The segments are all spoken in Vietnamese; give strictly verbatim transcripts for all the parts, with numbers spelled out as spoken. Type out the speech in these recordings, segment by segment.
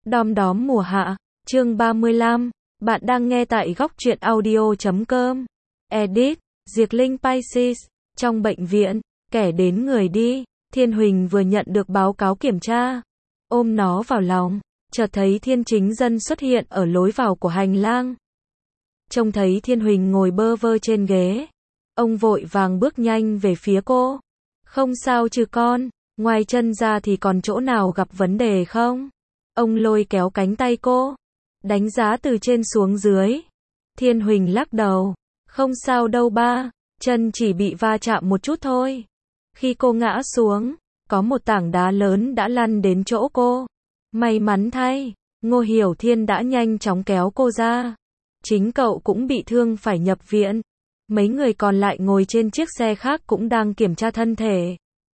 Đom đóm mùa hạ, chương ba mươi lăm. Bạn đang nghe tại góc truyện audio chấm com. Edit, Diệc Linh Pisces. Trong bệnh viện, kẻ đến người đi, Thiên Huỳnh vừa nhận được báo cáo kiểm tra. Ôm nó vào lòng, chợt thấy Thiên Chính Dân xuất hiện ở lối vào của hành lang. Trông thấy Thiên Huỳnh ngồi bơ vơ trên ghế. Ông vội vàng bước nhanh về phía cô. Không sao chứ con, ngoài chân ra thì còn chỗ nào gặp vấn đề không? Ông lôi kéo cánh tay cô, đánh giá từ trên xuống dưới. Thiên Huỳnh lắc đầu, không sao đâu ba, chân chỉ bị va chạm một chút thôi. Khi cô ngã xuống, có một tảng đá lớn đã lăn đến chỗ cô. May mắn thay, Ngô Hiểu Thiên đã nhanh chóng kéo cô ra. Chính cậu cũng bị thương phải nhập viện. Mấy người còn lại ngồi trên chiếc xe khác cũng đang kiểm tra thân thể.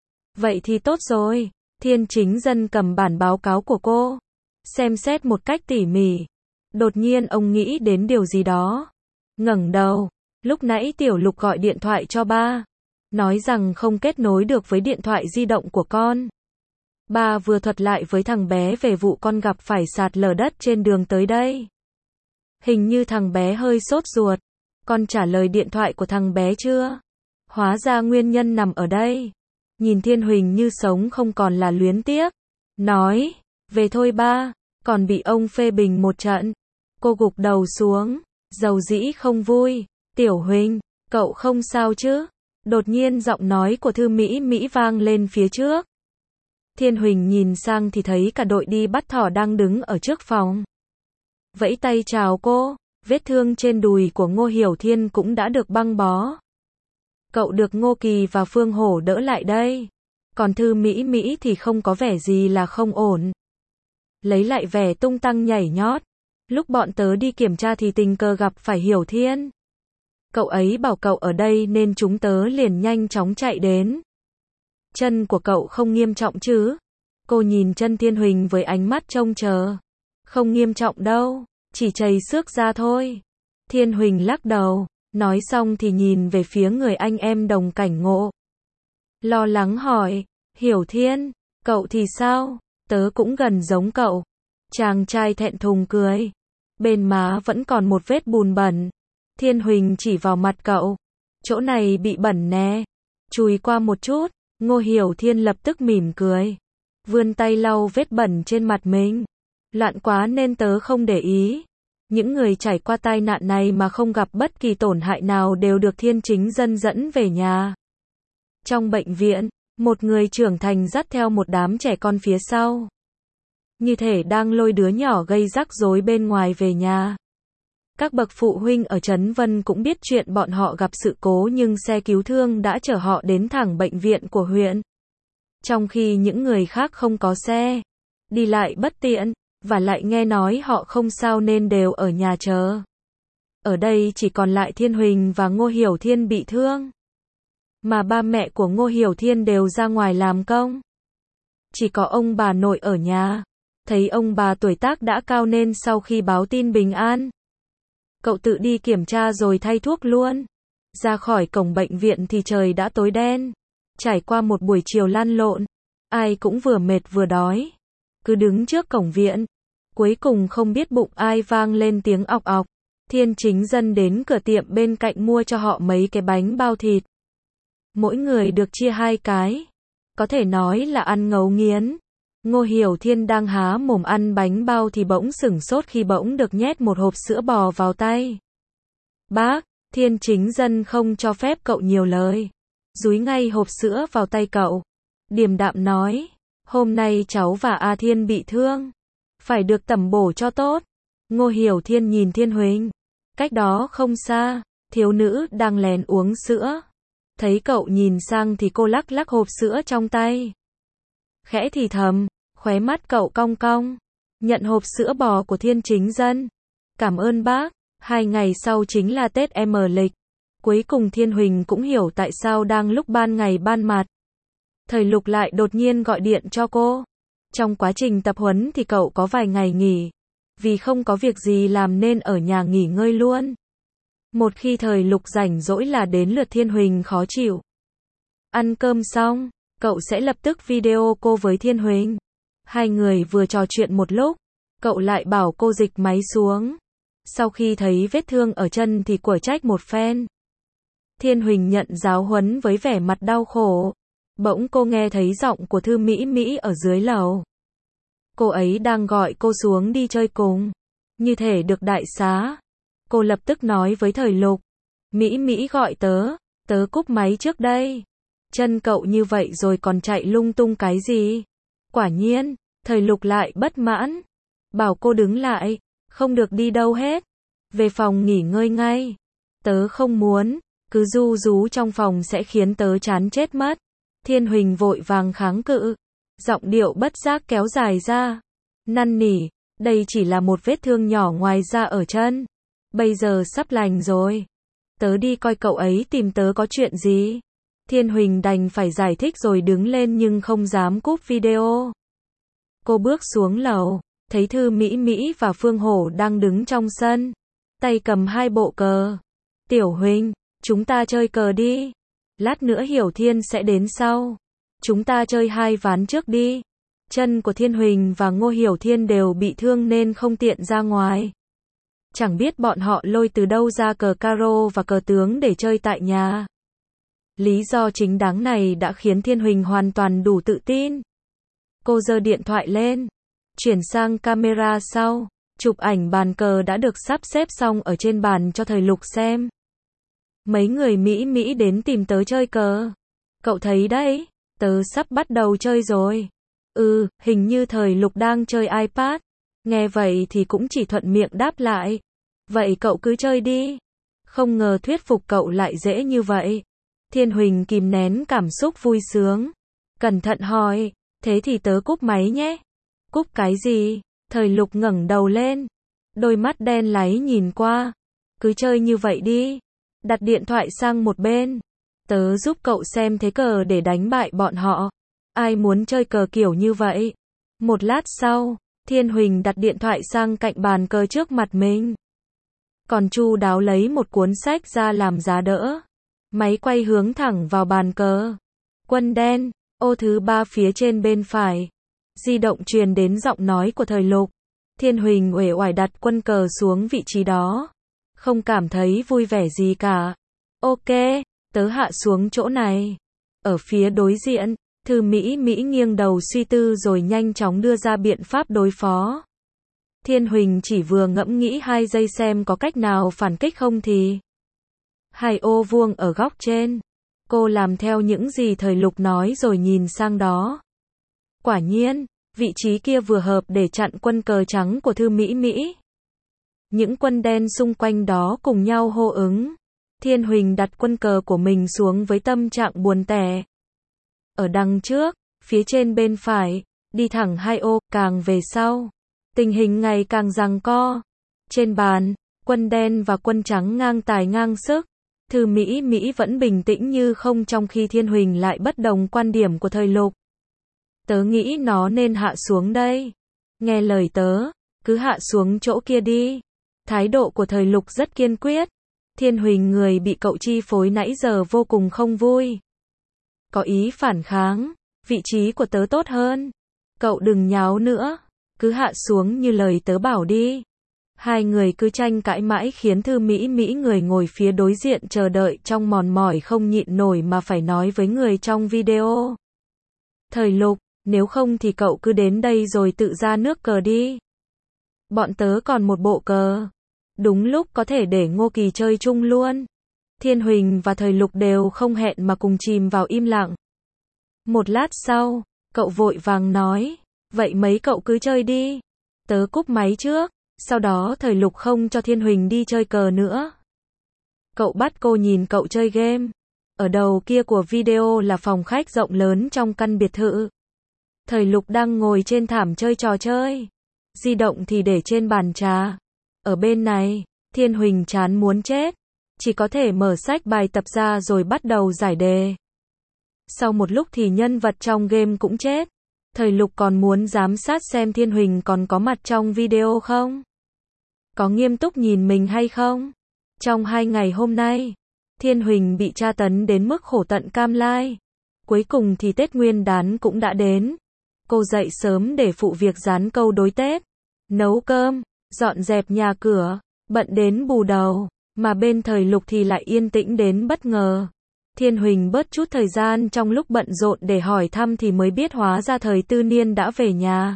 Vậy thì tốt rồi. Thiên Chính Dân cầm bản báo cáo của cô, xem xét một cách tỉ mỉ. Đột nhiên ông nghĩ đến điều gì đó. Ngẩng đầu, lúc nãy Tiểu Lục gọi điện thoại cho ba, nói rằng không kết nối được với điện thoại di động của con. Ba vừa thuật lại với thằng bé về vụ con gặp phải sạt lở đất trên đường tới đây. Hình như thằng bé hơi sốt ruột. Con trả lời điện thoại của thằng bé chưa? Hóa ra nguyên nhân nằm ở đây. Nhìn Thiên Huỳnh như sống không còn là luyến tiếc. Nói, về thôi ba, còn bị ông phê bình một trận. Cô gục đầu xuống, dầu dĩ không vui. Tiểu Huỳnh, cậu không sao chứ? Đột nhiên giọng nói của Thư Mỹ Mỹ vang lên phía trước. Thiên Huỳnh nhìn sang thì thấy cả đội đi bắt thỏ đang đứng ở trước phòng. Vẫy tay chào cô. Vết thương trên đùi của Ngô Hiểu Thiên cũng đã được băng bó. Cậu được Ngô Kỳ và Phương Hổ đỡ lại đây. Còn Thư Mỹ Mỹ thì không có vẻ gì là không ổn. Lấy lại vẻ tung tăng nhảy nhót. Lúc bọn tớ đi kiểm tra thì tình cờ gặp phải Hiểu Thiên. Cậu ấy bảo cậu ở đây nên chúng tớ liền nhanh chóng chạy đến. Chân của cậu không nghiêm trọng chứ? Cô nhìn chân Thiên Huỳnh với ánh mắt trông chờ. Không nghiêm trọng đâu. Chỉ chảy xước ra thôi. Thiên Huỳnh lắc đầu, nói xong thì nhìn về phía người anh em đồng cảnh ngộ. Lo lắng hỏi, Hiểu Thiên, cậu thì sao? Tớ cũng gần giống cậu. Chàng trai thẹn thùng cười. Bên má vẫn còn một vết bùn bẩn. Thiên Huỳnh chỉ vào mặt cậu. Chỗ này bị bẩn nè. Chùi qua một chút. Ngô Hiểu Thiên lập tức mỉm cười. Vươn tay lau vết bẩn trên mặt mình. Loạn quá nên tớ không để ý. Những người trải qua tai nạn này mà không gặp bất kỳ tổn hại nào đều được Thiên Chính Dân dẫn về nhà. Trong bệnh viện, một người trưởng thành dắt theo một đám trẻ con phía sau. Như thể đang lôi đứa nhỏ gây rắc rối bên ngoài về nhà. Các bậc phụ huynh ở Trấn Vân cũng biết chuyện bọn họ gặp sự cố nhưng xe cứu thương đã chở họ đến thẳng bệnh viện của huyện. Trong khi những người khác không có xe, đi lại bất tiện. Và lại nghe nói họ không sao nên đều ở nhà chờ. Ở đây chỉ còn lại Thiên Huỳnh và Ngô Hiểu Thiên bị thương. Mà ba mẹ của Ngô Hiểu Thiên đều ra ngoài làm công. Chỉ có ông bà nội ở nhà. Thấy ông bà tuổi tác đã cao nên sau khi báo tin bình an, cậu tự đi kiểm tra rồi thay thuốc luôn. Ra khỏi cổng bệnh viện thì trời đã tối đen. Trải qua một buổi chiều lăn lộn, ai cũng vừa mệt vừa đói. Cứ đứng trước cổng viện. Cuối cùng không biết bụng ai vang lên tiếng ọc ọc. Thiên Chính Dân đến cửa tiệm bên cạnh mua cho họ mấy cái bánh bao thịt. Mỗi người được chia hai cái. Có thể nói là ăn ngấu nghiến. Ngô Hiểu Thiên đang há mồm ăn bánh bao thì bỗng sửng sốt khi bỗng được nhét một hộp sữa bò vào tay. Bác, Thiên Chính Dân không cho phép cậu nhiều lời. Dúi ngay hộp sữa vào tay cậu. Điềm đạm nói. Hôm nay cháu và A Thiên bị thương. Phải được tẩm bổ cho tốt. Ngô Hiểu Thiên nhìn Thiên Huỳnh. Cách đó không xa, thiếu nữ đang lén uống sữa. Thấy cậu nhìn sang thì cô lắc lắc hộp sữa trong tay. Khẽ thì thầm, khóe mắt cậu cong cong. Nhận hộp sữa bò của Thiên Chính Dân. Cảm ơn bác. Hai ngày sau chính là Tết âm lịch. Cuối cùng Thiên Huỳnh cũng hiểu tại sao đang lúc ban ngày ban mặt. Thời Lục lại đột nhiên gọi điện cho cô. Trong quá trình tập huấn thì cậu có vài ngày nghỉ. Vì không có việc gì làm nên ở nhà nghỉ ngơi luôn. Một khi Thời Lục rảnh rỗi là đến lượt Thiên Huỳnh khó chịu. Ăn cơm xong, cậu sẽ lập tức video cô với Thiên Huỳnh. Hai người vừa trò chuyện một lúc, Cậu lại bảo cô dịch máy xuống. Sau khi thấy vết thương ở chân thì quở trách một phen. Thiên Huỳnh nhận giáo huấn với vẻ mặt đau khổ. Bỗng cô nghe thấy giọng của Thư Mỹ Mỹ ở dưới lầu. Cô ấy đang gọi cô xuống đi chơi cùng. Như thể được đại xá. Cô lập tức nói với Thời Lục. Mỹ Mỹ gọi tớ, tớ cúp máy trước đây. Chân cậu như vậy rồi còn chạy lung tung cái gì? Quả nhiên, Thời Lục lại bất mãn. Bảo cô đứng lại, không được đi đâu hết. Về phòng nghỉ ngơi ngay. Tớ không muốn, cứ ru rú trong phòng sẽ khiến tớ chán chết mất. Thiên Huỳnh vội vàng kháng cự. Giọng điệu bất giác kéo dài ra. Năn nỉ, đây chỉ là một vết thương nhỏ ngoài da ở chân. Bây giờ sắp lành rồi. Tớ đi coi cậu ấy tìm tớ có chuyện gì. Thiên Huỳnh đành phải giải thích rồi đứng lên nhưng không dám cúp video. Cô bước xuống lầu, thấy Thư Mỹ Mỹ và Phương Hổ đang đứng trong sân, tay cầm hai bộ cờ. Tiểu Huỳnh, chúng ta chơi cờ đi. Lát nữa Hiểu Thiên sẽ đến sau. Chúng ta chơi hai ván trước đi. Chân của Thiên Huỳnh và Ngô Hiểu Thiên đều bị thương nên không tiện ra ngoài. Chẳng biết bọn họ lôi từ đâu ra cờ caro và cờ tướng để chơi tại nhà. Lý do chính đáng này đã khiến Thiên Huỳnh hoàn toàn đủ tự tin. Cô giơ điện thoại lên, chuyển sang camera sau, chụp ảnh bàn cờ đã được sắp xếp xong ở trên bàn cho Thời Lục xem. Mấy người Mỹ Mỹ đến tìm tớ chơi cờ. Cậu thấy đấy, tớ sắp bắt đầu chơi rồi. Ừ, hình như Thời Lục đang chơi iPad. Nghe vậy thì cũng chỉ thuận miệng đáp lại. Vậy cậu cứ chơi đi. Không ngờ thuyết phục cậu lại dễ như vậy. Thiên Huỳnh kìm nén cảm xúc vui sướng. Cẩn thận hỏi, thế thì tớ cúp máy nhé. Cúp cái gì? Thời Lục ngẩng đầu lên. Đôi mắt đen láy nhìn qua. Cứ chơi như vậy đi. Đặt điện thoại sang một bên. Tớ giúp cậu xem thế cờ để đánh bại bọn họ. Ai muốn chơi cờ kiểu như vậy? Một lát sau, Thiên Huỳnh đặt điện thoại sang cạnh bàn cờ trước mặt mình. Còn chu đáo lấy một cuốn sách ra làm giá đỡ. Máy quay hướng thẳng vào bàn cờ. Quân đen, ô thứ ba phía trên bên phải. Di động truyền đến giọng nói của Thời Lục. Thiên Huỳnh uể oải đặt quân cờ xuống vị trí đó. Không cảm thấy vui vẻ gì cả. Ok, tớ hạ xuống chỗ này. Ở phía đối diện, Thư Mỹ Mỹ nghiêng đầu suy tư rồi nhanh chóng đưa ra biện pháp đối phó. Thiên Huỳnh chỉ vừa ngẫm nghĩ hai giây xem có cách nào phản kích không thì. Hai ô vuông ở góc trên. Cô làm theo những gì Thời Lục nói rồi nhìn sang đó. Quả nhiên, vị trí kia vừa hợp để chặn quân cờ trắng của Thư Mỹ Mỹ. Những quân đen xung quanh đó cùng nhau hô ứng. Thiên Huỳnh đặt quân cờ của mình xuống với tâm trạng buồn tẻ. Ở đằng trước, phía trên bên phải, đi thẳng hai ô, càng về sau. Tình hình ngày càng giằng co. Trên bàn, quân đen và quân trắng ngang tài ngang sức. Thư Mỹ Mỹ vẫn bình tĩnh như không trong khi Thiên Huỳnh lại bất đồng quan điểm của Thời Lục. Tớ nghĩ nó nên hạ xuống đây. Nghe lời tớ, cứ hạ xuống chỗ kia đi. Thái độ của Thời Lục rất kiên quyết. Thiên Huỳnh người bị cậu chi phối nãy giờ vô cùng không vui. Có ý phản kháng, vị trí của tớ tốt hơn. Cậu đừng nháo nữa, cứ hạ xuống như lời tớ bảo đi. Hai người cứ tranh cãi mãi khiến Thư Mỹ Mỹ người ngồi phía đối diện chờ đợi trong mòn mỏi không nhịn nổi mà phải nói với người trong video. Thời Lục, nếu không thì cậu cứ đến đây rồi tự ra nước cờ đi. Bọn tớ còn một bộ cờ. Đúng lúc có thể để Ngô Kỳ chơi chung luôn. Thiên Huỳnh và Thời Lục đều không hẹn mà cùng chìm vào im lặng. Một lát sau, cậu vội vàng nói, vậy mấy cậu cứ chơi đi. Tớ cúp máy trước, sau đó Thời Lục không cho Thiên Huỳnh đi chơi cờ nữa. Cậu bắt cô nhìn cậu chơi game. Ở đầu kia của video là phòng khách rộng lớn trong căn biệt thự. Thời Lục đang ngồi trên thảm chơi trò chơi. Di động thì để trên bàn trà. Ở bên này, Thiên Huỳnh chán muốn chết. Chỉ có thể mở sách bài tập ra rồi bắt đầu giải đề. Sau một lúc thì nhân vật trong game cũng chết. Thời Lục còn muốn giám sát xem Thiên Huỳnh còn có mặt trong video không? Có nghiêm túc nhìn mình hay không? Trong hai ngày hôm nay, Thiên Huỳnh bị tra tấn đến mức khổ tận cam lai. Cuối cùng thì Tết Nguyên đán cũng đã đến. Cô dậy sớm để phụ việc dán câu đối Tết. nấu cơm, dọn dẹp nhà cửa, bận đến bù đầu, mà bên Thời Lục thì lại yên tĩnh đến bất ngờ. Thiên Huỳnh bớt chút thời gian trong lúc bận rộn để hỏi thăm thì mới biết hóa ra Thời Tư Niên đã về nhà.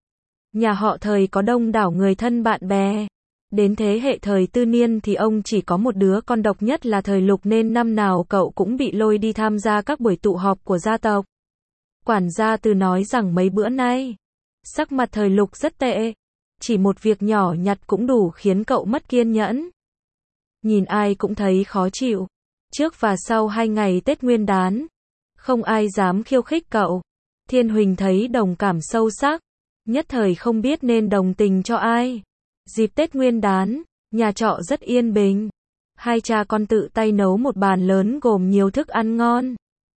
Nhà họ Thời có đông đảo người thân bạn bè. Đến thế hệ Thời Tư Niên thì ông chỉ có một đứa con độc nhất là Thời Lục nên năm nào cậu cũng bị lôi đi tham gia các buổi tụ họp của gia tộc. Quản gia Từ nói rằng mấy bữa nay, sắc mặt Thời Lục rất tệ. Chỉ một việc nhỏ nhặt cũng đủ khiến cậu mất kiên nhẫn. Nhìn ai cũng thấy khó chịu. Trước và sau hai ngày Tết Nguyên đán, không ai dám khiêu khích cậu. Thiên Huỳnh thấy đồng cảm sâu sắc, nhất thời không biết nên đồng tình cho ai. Dịp Tết Nguyên đán, nhà trọ rất yên bình. Hai cha con tự tay nấu một bàn lớn gồm nhiều thức ăn ngon.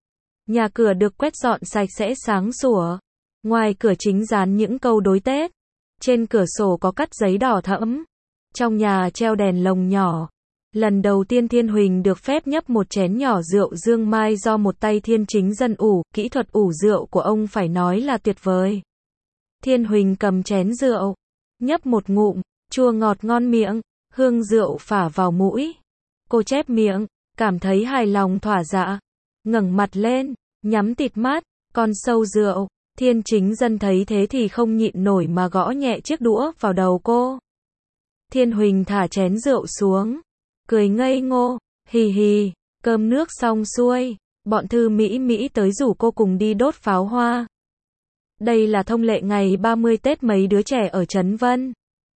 Nhà cửa được quét dọn sạch sẽ sáng sủa. Ngoài cửa chính dán những câu đối Tết. Trên cửa sổ có cắt giấy đỏ thẫm. Trong nhà treo đèn lồng nhỏ. Lần đầu tiên Thiên Huỳnh được phép nhấp một chén nhỏ rượu dương mai do một tay Thiên Chính Dân ủ, kỹ thuật ủ rượu của ông phải nói là tuyệt vời. Thiên Huỳnh cầm chén rượu, nhấp một ngụm, chua ngọt ngon miệng, hương rượu phả vào mũi. Cô chép miệng, cảm thấy hài lòng thỏa dạ, ngẩng mặt lên, nhắm tịt mắt, con sâu rượu. Thiên Chính Dân thấy thế thì không nhịn nổi mà gõ nhẹ chiếc đũa vào đầu cô. Thiên Huỳnh thả chén rượu xuống, cười ngây ngô, hì hì, cơm nước xong xuôi, bọn Thư Mỹ Mỹ tới rủ cô cùng đi đốt pháo hoa. Đây là thông lệ ngày ba mươi Tết mấy đứa trẻ ở Trấn Vân.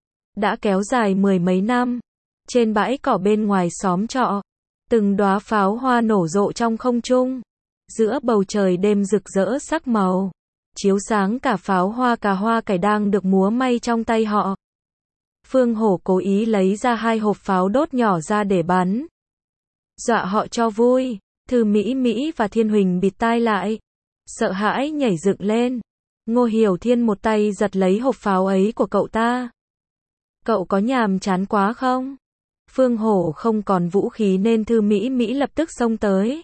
Đã kéo dài mười mấy năm. Trên bãi cỏ bên ngoài xóm trọ, từng đóa pháo hoa nổ rộ trong không trung. Giữa bầu trời đêm rực rỡ sắc màu, chiếu sáng cả pháo hoa cà hoa cải đang được múa may trong tay họ. Phương Hổ cố ý lấy ra hai hộp pháo đốt nhỏ ra để bắn. Dọa họ cho vui. Thư Mỹ Mỹ và Thiên Huỳnh bịt tai lại, sợ hãi nhảy dựng lên. Ngô Hiểu Thiên một tay giật lấy hộp pháo ấy của cậu ta. Cậu có nhàm chán quá không? Phương Hổ không còn vũ khí nên Thư Mỹ Mỹ lập tức xông tới.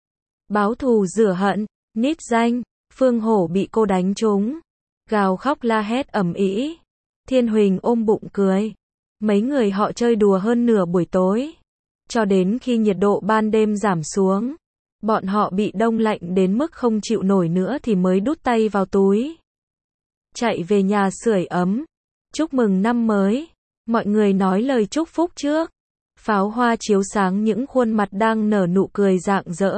Báo thù rửa hận, nít danh. Phương Hổ bị cô đánh trúng, gào khóc la hét ầm ĩ. Thiên Huỳnh ôm bụng cười. Mấy người họ chơi đùa hơn nửa buổi tối, cho đến khi nhiệt độ ban đêm giảm xuống. Bọn họ bị đông lạnh đến mức không chịu nổi nữa thì mới đút tay vào túi, chạy về nhà sưởi ấm. Chúc mừng năm mới. Mọi người nói lời chúc phúc trước. Pháo hoa chiếu sáng những khuôn mặt đang nở nụ cười rạng rỡ.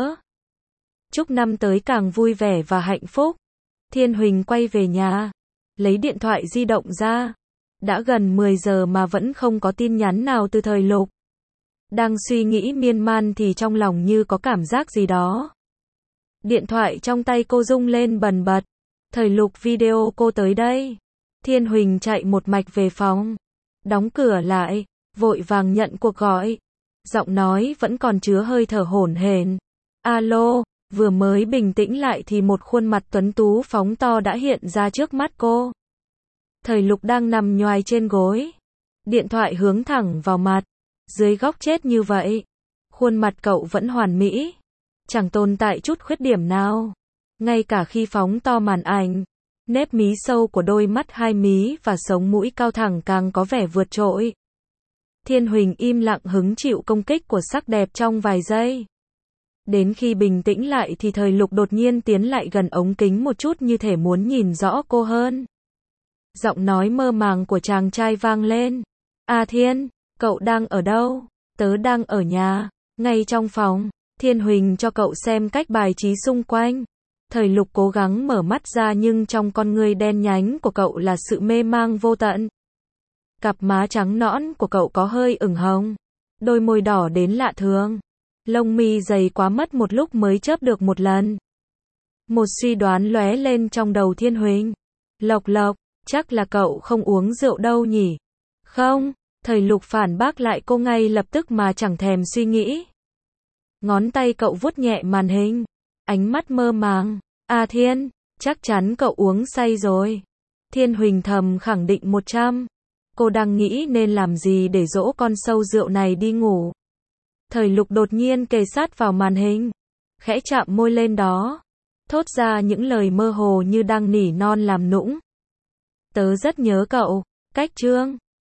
Chúc năm tới càng vui vẻ và hạnh phúc. Thiên Huỳnh quay về nhà, lấy điện thoại di động ra. Đã gần mười giờ mà vẫn không có tin nhắn nào từ Thời Lục. Đang suy nghĩ miên man thì trong lòng như có cảm giác gì đó. Điện thoại trong tay cô rung lên bần bật. Thời Lục video cô tới đây. Thiên Huỳnh chạy một mạch về phòng, đóng cửa lại, vội vàng nhận cuộc gọi. Giọng nói vẫn còn chứa hơi thở hổn hển. Alo, vừa mới bình tĩnh lại thì một khuôn mặt tuấn tú phóng to đã hiện ra trước mắt cô. Thời Lục đang nằm nhoài trên gối. Điện thoại hướng thẳng vào mặt. Dưới góc chết như vậy, khuôn mặt cậu vẫn hoàn mỹ, chẳng tồn tại chút khuyết điểm nào. Ngay cả khi phóng to màn ảnh, nếp mí sâu của đôi mắt hai mí và sống mũi cao thẳng càng có vẻ vượt trội. Thiên Huỳnh im lặng hứng chịu công kích của sắc đẹp trong vài giây. Đến khi bình tĩnh lại thì Thời Lục đột nhiên tiến lại gần ống kính một chút như thể muốn nhìn rõ cô hơn. Giọng nói mơ màng của chàng trai vang lên. A Thiên, cậu đang ở đâu? Tớ đang ở nhà, ngay trong phòng. Thiên Huỳnh cho cậu xem cách bài trí xung quanh. Thời Lục cố gắng mở mắt ra nhưng trong con ngươi đen nhánh của cậu là sự mê mang vô tận. Cặp má trắng nõn của cậu có hơi ửng hồng, đôi môi đỏ đến lạ thường. Lông mi dày quá mất một lúc mới chớp được một lần. Một suy đoán lóe lên trong đầu Thiên Huỳnh. Lộc Lộc, chắc là cậu không uống rượu đâu nhỉ? Không, Thời Lục phản bác lại cô ngay lập tức mà chẳng thèm suy nghĩ. Ngón tay cậu vuốt nhẹ màn hình, ánh mắt mơ màng. A Thiên, chắc chắn cậu uống say rồi. Thiên Huỳnh thầm khẳng định một trăm. Cô đang nghĩ nên làm gì để dỗ con sâu rượu này đi ngủ. Thời Lục đột nhiên kề sát vào màn hình, khẽ chạm môi lên đó, thốt ra những lời mơ hồ như đang nỉ non làm nũng. Tớ rất nhớ cậu, Cách chương